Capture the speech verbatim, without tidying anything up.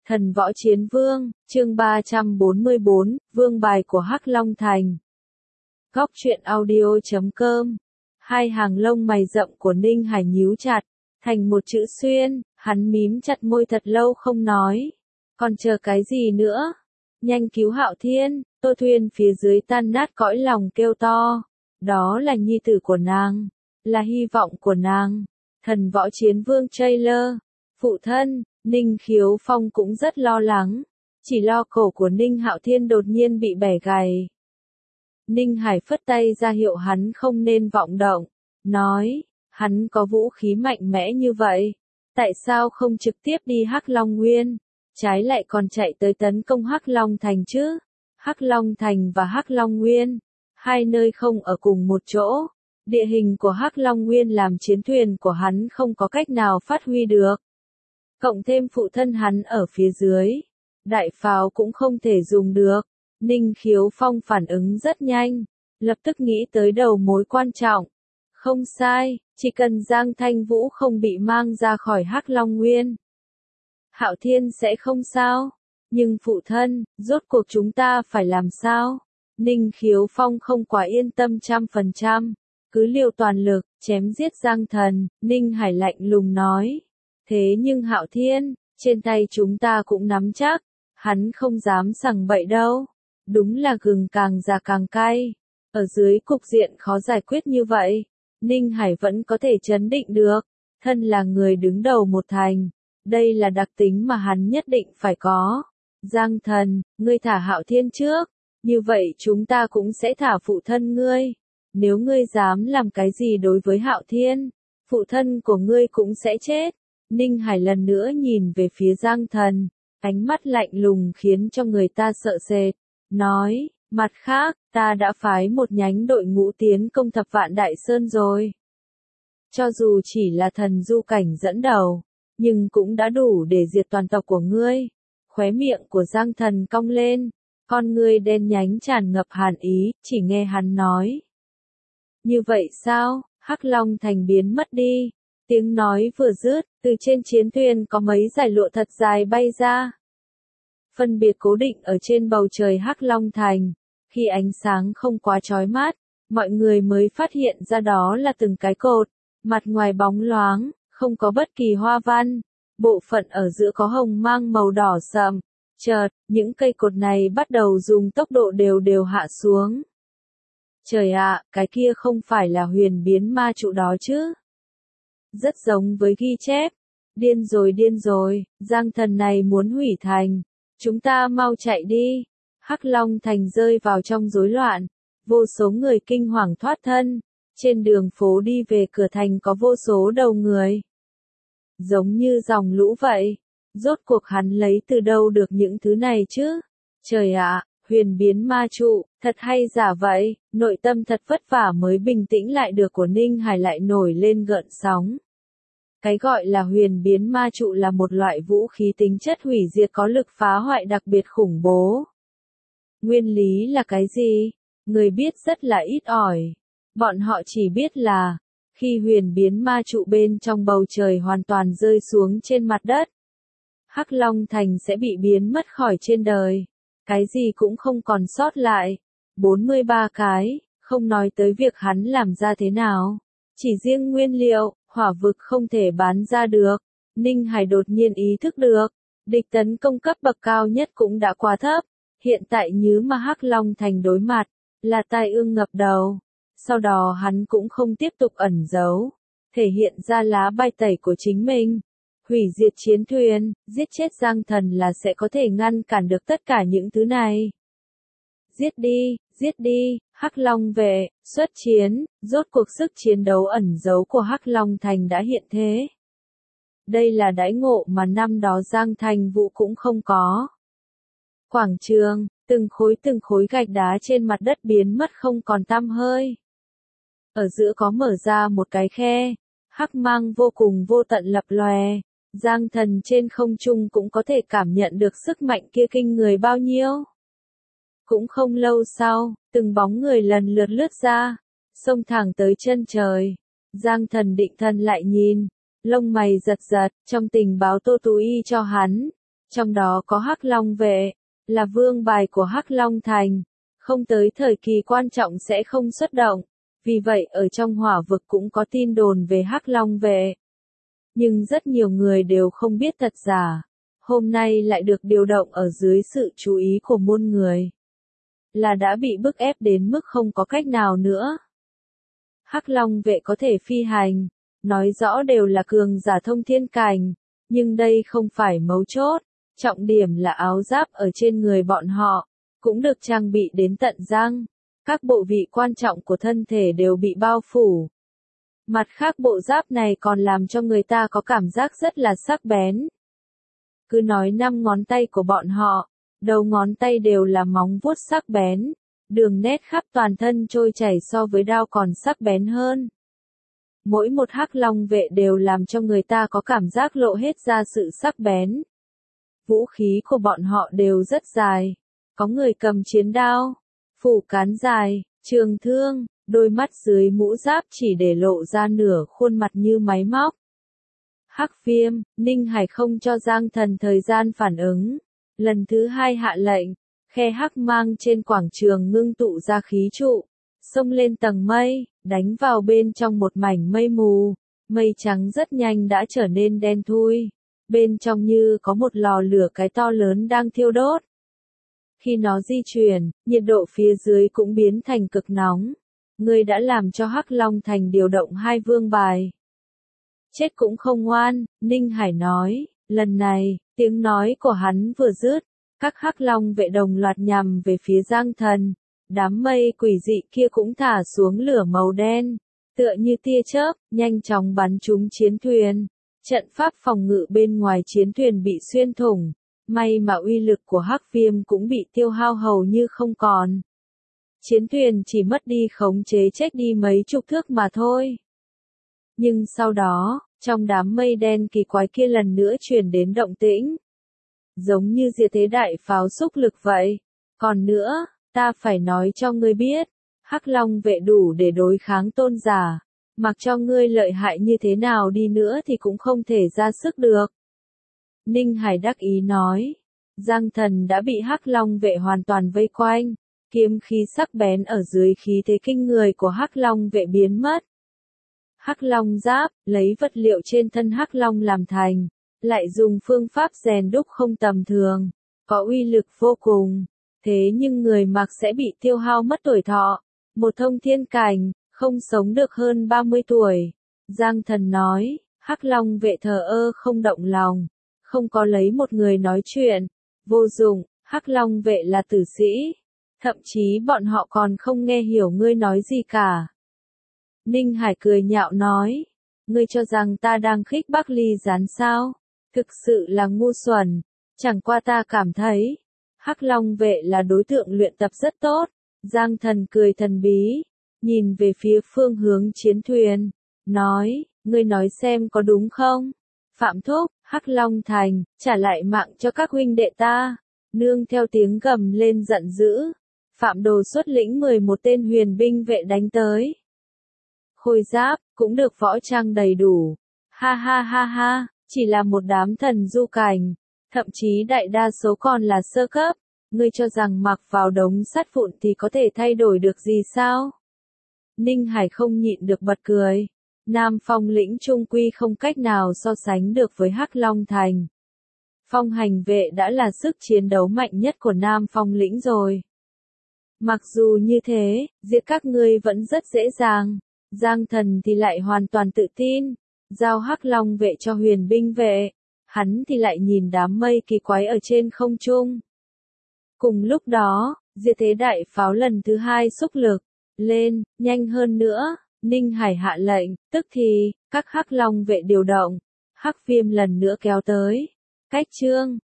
Thần võ chiến vương, chương ba trăm bốn mươi bốn, vương bài của Hắc Long Thành. Góc truyện audio chấm com. Hai hàng lông mày rậm của Ninh Hải nhíu chặt, thành một chữ xuyên, hắn mím chặt môi thật lâu không nói. Còn chờ cái gì nữa? Nhanh cứu Hạo Thiên, Tô Thuyên phía dưới tan nát cõi lòng kêu to. Đó là nhi tử của nàng, là hy vọng của nàng. Thần võ chiến vương Taylor, phụ thân. Ninh Khiếu Phong cũng rất lo lắng, chỉ lo cổ của Ninh Hạo Thiên đột nhiên bị bẻ gãy. Ninh Hải phất tay ra hiệu hắn không nên vọng động, nói, hắn có vũ khí mạnh mẽ như vậy, tại sao không trực tiếp đi Hắc Long Nguyên, trái lại còn chạy tới tấn công Hắc Long Thành chứ? Hắc Long Thành và Hắc Long Nguyên, hai nơi không ở cùng một chỗ, địa hình của Hắc Long Nguyên làm chiến thuyền của hắn không có cách nào phát huy được. Cộng thêm phụ thân hắn ở phía dưới, đại pháo cũng không thể dùng được. Ninh Khiếu Phong phản ứng rất nhanh, lập tức nghĩ tới đầu mối quan trọng. Không sai, chỉ cần Giang Thanh Vũ không bị mang ra khỏi Hắc Long Nguyên, Hạo Thiên sẽ không sao. Nhưng phụ thân, rốt cuộc chúng ta phải làm sao? Ninh Khiếu Phong không quá yên tâm trăm phần trăm, cứ liều toàn lực, chém giết Giang Thần. Ninh Hải lạnh lùng nói. Thế nhưng Hạo Thiên, trên tay chúng ta cũng nắm chắc, hắn không dám sằng bậy đâu. Đúng là gừng càng già càng cay. Ở dưới cục diện khó giải quyết như vậy, Ninh Hải vẫn có thể trấn định được. Thân là người đứng đầu một thành, đây là đặc tính mà hắn nhất định phải có. Giang Thần, ngươi thả Hạo Thiên trước, như vậy chúng ta cũng sẽ thả phụ thân ngươi. Nếu ngươi dám làm cái gì đối với Hạo Thiên, phụ thân của ngươi cũng sẽ chết. Ninh Hải lần nữa nhìn về phía Giang Thần, ánh mắt lạnh lùng khiến cho người ta sợ sệt, nói, mặt khác, ta đã phái một nhánh đội ngũ tiến công Thập Vạn Đại Sơn rồi. Cho dù chỉ là thần du cảnh dẫn đầu, nhưng cũng đã đủ để diệt toàn tộc của ngươi. Khóe miệng của Giang Thần cong lên, con ngươi đen nhánh tràn ngập hàn ý, chỉ nghe hắn nói. Như vậy sao, Hắc Long Thành biến mất đi. Tiếng nói vừa dứt, từ trên chiến thuyền có mấy dải lụa thật dài bay ra. Phân biệt cố định ở trên bầu trời Hắc Long Thành. Khi ánh sáng không quá chói mắt, mọi người mới phát hiện ra đó là từng cái cột, mặt ngoài bóng loáng, không có bất kỳ hoa văn. Bộ phận ở giữa có hồng mang màu đỏ sậm. Chợt, những cây cột này bắt đầu dùng tốc độ đều đều hạ xuống. Trời ạ, cái kia không phải là huyền biến ma trụ đó chứ? Rất giống với ghi chép. Điên rồi điên rồi, Giang Thần này muốn hủy thành. Chúng ta mau chạy đi. Hắc Long Thành rơi vào trong rối loạn. Vô số người kinh hoàng thoát thân. Trên đường phố đi về cửa thành có vô số đầu người. Giống như dòng lũ vậy. Rốt cuộc hắn lấy từ đâu được những thứ này chứ? Trời ạ, huyền biến ma trụ, thật hay giả vậy? Nội tâm thật vất vả mới bình tĩnh lại được của Ninh Hải lại nổi lên gợn sóng. Cái gọi là huyền biến ma trụ là một loại vũ khí tính chất hủy diệt có lực phá hoại đặc biệt khủng bố. Nguyên lý là cái gì? Người biết rất là ít ỏi. Bọn họ chỉ biết là, khi huyền biến ma trụ bên trong bầu trời hoàn toàn rơi xuống trên mặt đất, Hắc Long Thành sẽ bị biến mất khỏi trên đời. Cái gì cũng không còn sót lại. bốn mươi ba cái, không nói tới việc hắn làm ra thế nào. Chỉ riêng nguyên liệu, hỏa vực không thể bán ra được. Ninh Hải đột nhiên ý thức được, địch tấn công cấp bậc cao nhất cũng đã quá thấp. Hiện tại như mà Hắc Long Thành đối mặt, là tai ương ngập đầu. Sau đó hắn cũng không tiếp tục ẩn giấu, thể hiện ra lá bài tẩy của chính mình. Hủy diệt chiến thuyền, giết chết Giang Thần là sẽ có thể ngăn cản được tất cả những thứ này. Giết đi, giết đi, Hắc Long vệ, xuất chiến, rốt cuộc sức chiến đấu ẩn giấu của Hắc Long Thành đã hiện thế. Đây là đãi ngộ mà năm đó Giang Thanh Vũ cũng không có. Quảng trường, từng khối từng khối gạch đá trên mặt đất biến mất không còn tăm hơi. Ở giữa có mở ra một cái khe, hắc mang vô cùng vô tận lập lòe. Giang Thần trên không trung cũng có thể cảm nhận được sức mạnh kia kinh người bao nhiêu. Cũng không lâu sau, từng bóng người lần lượt lướt ra, xông thẳng tới chân trời. Giang Thần định thần lại nhìn, lông mày giật giật, trong tình báo Tô Tú Y cho hắn, trong đó có Hắc Long vệ, là vương bài của Hắc Long Thành, không tới thời kỳ quan trọng sẽ không xuất động, vì vậy ở trong hỏa vực cũng có tin đồn về Hắc Long vệ. Nhưng rất nhiều người đều không biết thật giả, hôm nay lại được điều động ở dưới sự chú ý của muôn người. Là đã bị bức ép đến mức không có cách nào nữa. Hắc Long vệ có thể phi hành, nói rõ đều là cường giả thông thiên cảnh, nhưng đây không phải mấu chốt, trọng điểm là áo giáp ở trên người bọn họ, cũng được trang bị đến tận răng, các bộ vị quan trọng của thân thể đều bị bao phủ. Mặt khác bộ giáp này còn làm cho người ta có cảm giác rất là sắc bén. Cứ nói năm ngón tay của bọn họ, đầu ngón tay đều là móng vuốt sắc bén, đường nét khắp toàn thân trôi chảy so với đao còn sắc bén hơn. Mỗi một Hắc Long vệ đều làm cho người ta có cảm giác lộ hết ra sự sắc bén. Vũ khí của bọn họ đều rất dài, có người cầm chiến đao, phủ cán dài, trường thương, đôi mắt dưới mũ giáp chỉ để lộ ra nửa khuôn mặt như máy móc. Hắc Viêm, Ninh Hải không cho Giang Thần thời gian phản ứng, lần thứ hai hạ lệnh, khe hắc mang trên quảng trường ngưng tụ ra khí trụ, xông lên tầng mây, đánh vào bên trong một mảnh mây mù, mây trắng rất nhanh đã trở nên đen thui, bên trong như có một lò lửa cái to lớn đang thiêu đốt. Khi nó di chuyển, nhiệt độ phía dưới cũng biến thành cực nóng. Ngươi đã làm cho Hắc Long Thành điều động hai vương bài. Chết cũng không ngoan, Ninh Hải nói, lần này, tiếng nói của hắn vừa dứt, các Hắc Long vệ đồng loạt nhằm về phía Giang Thần, đám mây quỷ dị kia cũng thả xuống lửa màu đen, tựa như tia chớp, nhanh chóng bắn trúng chiến thuyền. Trận pháp phòng ngự bên ngoài chiến thuyền bị xuyên thủng, may mà uy lực của Hắc Viêm cũng bị tiêu hao hầu như không còn. Chiến thuyền chỉ mất đi khống chế chết đi mấy chục thước mà thôi. Nhưng sau đó, trong đám mây đen kỳ quái kia lần nữa truyền đến động tĩnh. Giống như diệt thế đại pháo xúc lực vậy. Còn nữa, ta phải nói cho ngươi biết, Hắc Long vệ đủ để đối kháng tôn giả. Mặc cho ngươi lợi hại như thế nào đi nữa thì cũng không thể ra sức được. Ninh Hải đắc ý nói. Giang Thần đã bị Hắc Long vệ hoàn toàn vây quanh. Kiếm khí sắc bén ở dưới khí thế kinh người của Hắc Long vệ biến mất. Hắc Long giáp, lấy vật liệu trên thân Hắc Long làm thành, lại dùng phương pháp rèn đúc không tầm thường, có uy lực vô cùng. Thế nhưng người mặc sẽ bị tiêu hao mất tuổi thọ. Một thông thiên cảnh, không sống được hơn ba mươi tuổi. Giang Thần nói, Hắc Long vệ thờ ơ không động lòng, không có lấy một người nói chuyện. Vô dụng, Hắc Long vệ là tử sĩ. Thậm chí bọn họ còn không nghe hiểu ngươi nói gì cả. Ninh Hải cười nhạo nói, ngươi cho rằng ta đang khích bác ly gián sao? Thực sự là ngu xuẩn, chẳng qua ta cảm thấy, Hắc Long vệ là đối tượng luyện tập rất tốt. Giang Thần cười thần bí, nhìn về phía phương hướng chiến thuyền, nói, ngươi nói xem có đúng không? Phạm Thúc, Hắc Long Thành, trả lại mạng cho các huynh đệ ta. Nương theo tiếng gầm lên giận dữ, Phạm Đồ xuất lĩnh mười một tên huyền binh vệ đánh tới. Khôi giáp, cũng được võ trang đầy đủ. Ha ha ha ha, chỉ là một đám thần du cảnh, thậm chí đại đa số còn là sơ cấp. Ngươi cho rằng mặc vào đống sắt vụn thì có thể thay đổi được gì sao? Ninh Hải không nhịn được bật cười. Nam Phong lĩnh trung quy không cách nào so sánh được với Hắc Long Thành. Phong hành vệ đã là sức chiến đấu mạnh nhất của Nam Phong lĩnh rồi. Mặc dù như thế, giết các ngươi vẫn rất dễ dàng. Giang Thần thì lại hoàn toàn tự tin, giao Hắc Long vệ cho huyền binh vệ. Hắn thì lại nhìn đám mây kỳ quái ở trên không trung. Cùng lúc đó, diệt thế đại pháo lần thứ hai xúc lực lên, nhanh hơn nữa. Ninh Hải hạ lệnh, tức thì, các Hắc Long vệ điều động. Hắc Viêm lần nữa kéo tới. Cách chương